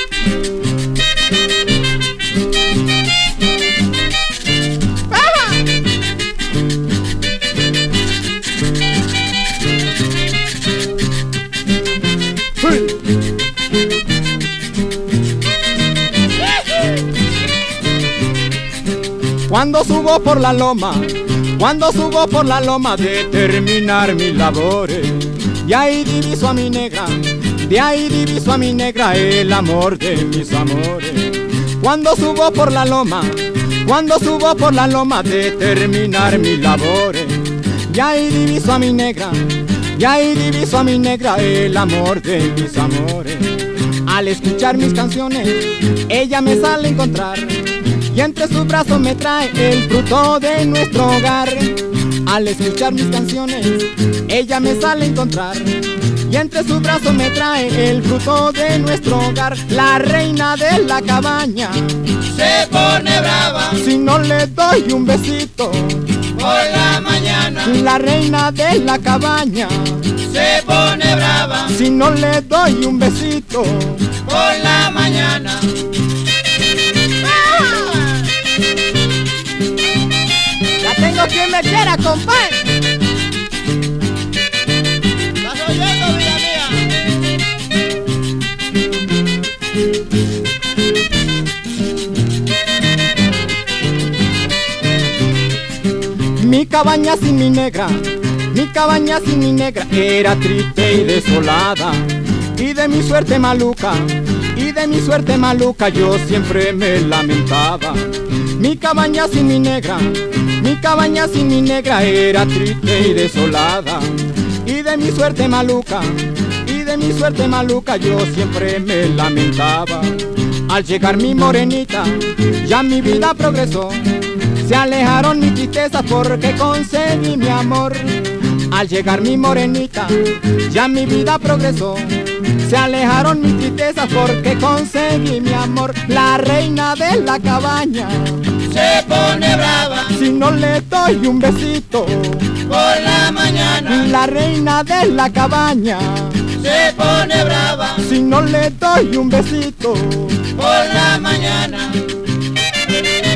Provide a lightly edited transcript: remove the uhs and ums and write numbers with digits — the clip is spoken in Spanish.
Cuando subo por la loma, cuando subo por la loma de terminar mis labores, y ahí diviso a mi negra, de ahí diviso a mi negra el amor de mis amores. Cuando subo por la loma, cuando subo por la loma de terminar mis labores, y ahí diviso a mi negra, y ahí diviso a mi negra el amor de mis amores. Al escuchar mis canciones, ella me sale a encontrar, y entre sus brazos me trae el fruto de nuestro hogar. Al escuchar mis canciones, ella me sale a encontrar, y entre sus brazos me trae el fruto de nuestro hogar. La reina de la cabaña se pone brava si no le doy un besito por la mañana. La reina de la cabaña se pone brava si no le doy un besito por la mañana. Ya tengo quien me quiera, compadre. ¿Estás oyendo, vida mía? Mi cabaña sin mi negra, mi cabaña sin mi negra era triste y desolada, y de mi suerte maluca, y de mi suerte maluca yo siempre me lamentaba. Mi cabaña sin mi negra, mi cabaña sin mi negra era triste y desolada, y de mi suerte maluca, y de mi suerte maluca yo siempre me lamentaba. Al llegar mi morenita, ya mi vida progresó, se alejaron mis tristezas porque conseguí mi amor. Al llegar mi morenita, ya mi vida progresó, se alejaron mis tristezas porque conseguí mi amor. La reina de la cabaña se pone brava si no le doy un besito por la mañana. La reina de la cabaña se pone brava si no le doy un besito por la mañana.